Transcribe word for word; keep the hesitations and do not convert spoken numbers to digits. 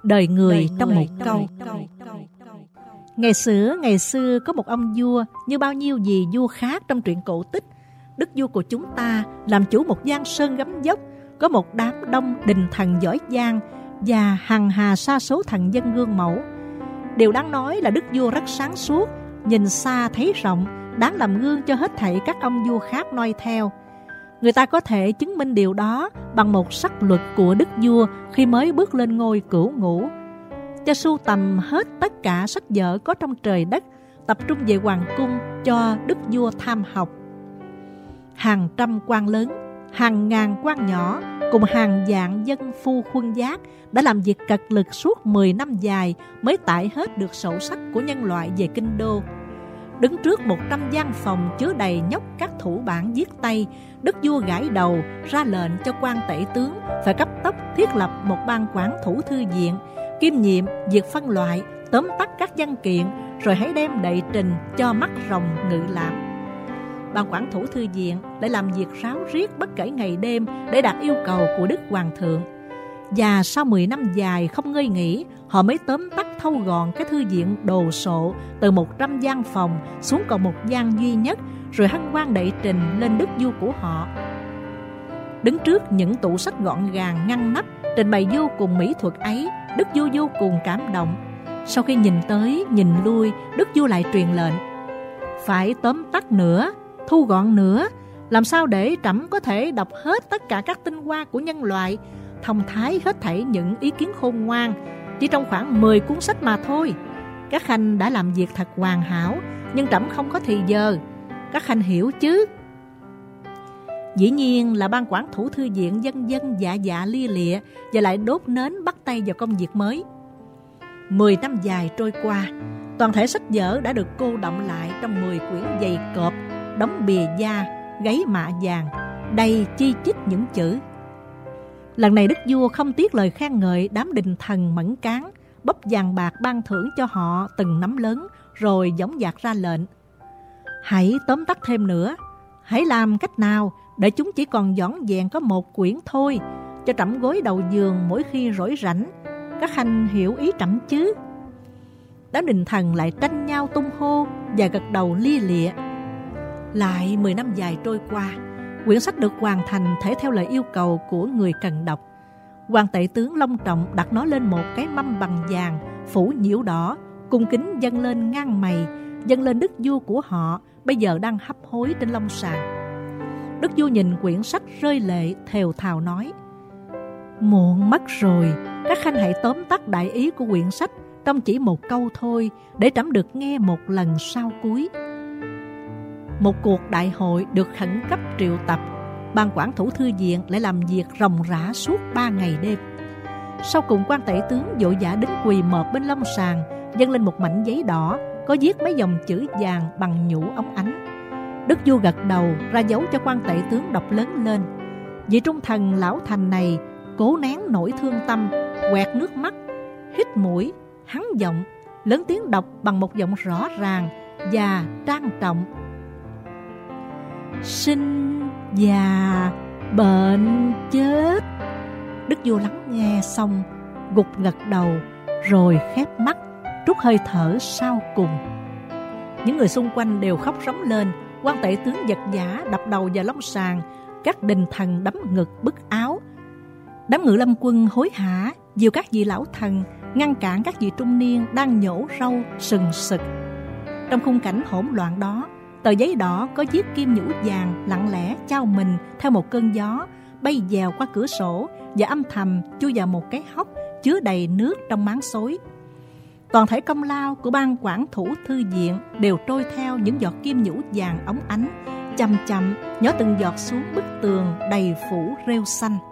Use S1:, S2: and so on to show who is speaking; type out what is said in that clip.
S1: Đời người trong một câu. Ngày xưa, ngày xưa có một ông vua như bao nhiêu vị vua khác trong truyện cổ tích. Đức vua của chúng ta làm chủ một giang sơn gấm dốc, có một đám đông đình thần giỏi giang và hằng hà sa số thần dân gương mẫu. Điều đáng nói là đức vua rất sáng suốt, nhìn xa thấy rộng, đáng làm gương cho hết thảy các ông vua khác noi theo. Người ta có thể chứng minh điều đó bằng một sắc luật của đức vua khi mới bước lên ngôi cửu ngũ. Cho sưu tầm hết tất cả sách vở có trong trời đất, tập trung về hoàng cung cho đức vua tham học. Hàng trăm quan lớn, hàng ngàn quan nhỏ cùng hàng vạn dân phu khuân giác đã làm việc cật lực suốt mười năm dài mới tải hết được sổ sách của nhân loại về kinh đô. Đứng trước một trăm gian phòng chứa đầy nhóc các thủ bản viết tay, đức vua gãi đầu ra lệnh cho quan tể tướng phải cấp tốc thiết lập một ban quản thủ thư viện, kiêm nhiệm việc phân loại, tóm tắt các văn kiện, rồi hãy đem đệ trình cho mắt rồng ngự làm. Ban quản thủ thư viện lại làm việc ráo riết bất kể ngày đêm để đạt yêu cầu của đức hoàng thượng. Và sau mười năm dài không ngơi nghỉ, họ mới tóm tắt thâu gọn cái thư viện đồ sộ từ một trăm gian phòng xuống còn một gian duy nhất, rồi hân hoan đệ trình lên đức vua của họ. Đứng trước những tủ sách gọn gàng ngăn nắp trình bày vô cùng mỹ thuật ấy, đức vua vô cùng cảm động. Sau khi nhìn tới nhìn lui, đức vua lại truyền lệnh: phải tóm tắt nữa, thu gọn nữa, làm sao để trẫm có thể đọc hết tất cả các tinh hoa của nhân loại, thông thái hết thảy những ý kiến khôn ngoan, chỉ trong khoảng mười cuốn sách mà thôi. Các khanh đã làm việc thật hoàn hảo, nhưng trẫm không có thì giờ. Các khanh hiểu chứ? Dĩ nhiên là ban quản thủ thư viện dân dân dạ dạ lia lịa và lại đốt nến bắt tay vào công việc mới. Mười năm dài trôi qua, toàn thể sách vở đã được cô đọng lại trong mười quyển dày cộp, đóng bìa da, gáy mạ vàng, đầy chi chít những chữ. Lần này đức vua không tiếc lời khen ngợi đám đình thần mẫn cán, bốc vàng bạc ban thưởng cho họ từng nắm lớn, rồi dõng dạc ra lệnh: hãy tóm tắt thêm nữa. Hãy làm cách nào để chúng chỉ còn vỏn vẹn có một quyển thôi, cho trẫm gối đầu giường mỗi khi rỗi rảnh. Các khanh hiểu ý trẫm chứ? Đám đình thần lại tranh nhau tung hô và gật đầu lia lịa. Lại mười năm dài trôi qua, quyển sách được hoàn thành thể theo lời yêu cầu của người cần đọc. Hoàng tể tướng long trọng đặt nó lên một cái mâm bằng vàng phủ nhiễu đỏ, cung kính dâng lên ngang mày, dâng lên đức vua của họ bây giờ đang hấp hối trên long sàng. Đức vua nhìn quyển sách rơi lệ, thều thào nói: muộn mất rồi, các khanh hãy tóm tắt đại ý của quyển sách trong chỉ một câu thôi, để trẫm được nghe một lần sau cuối. Một cuộc đại hội được khẩn cấp triệu tập. Ban quản thủ thư viện lại làm việc ròng rã suốt ba ngày đêm. Sau cùng quan tể tướng vội vã đứng quỳ mọp bên long sàng, dâng lên một mảnh giấy đỏ có viết mấy dòng chữ vàng bằng nhũ óng ánh. Đức vua gật đầu ra dấu cho quan tể tướng đọc lớn lên. Vị trung thần lão thành này cố nén nỗi thương tâm, quẹt nước mắt, hít mũi, hắn giọng, lớn tiếng đọc bằng một giọng rõ ràng và trang trọng: sinh già bệnh chết. Đức vua lắng nghe xong, gục gật đầu, rồi khép mắt, trút hơi thở sau cùng. Những người xung quanh đều khóc rống lên. Quan tể tướng giật giả đập đầu vào long sàng, các đình thần đấm ngực bứt áo. Đám ngự lâm quân hối hả dìu các vị lão thần, ngăn cản các vị trung niên đang nhổ râu sừng sực. Trong khung cảnh hỗn loạn đó, tờ giấy đỏ có viết kim nhũ vàng lặng lẽ chao mình theo một cơn gió, bay dèo qua cửa sổ và âm thầm chui vào một cái hốc chứa đầy nước trong máng xối. Toàn thể công lao của ban quản thủ thư viện đều trôi theo những giọt kim nhũ vàng óng ánh, chậm chậm nhỏ từng giọt xuống bức tường đầy phủ rêu xanh.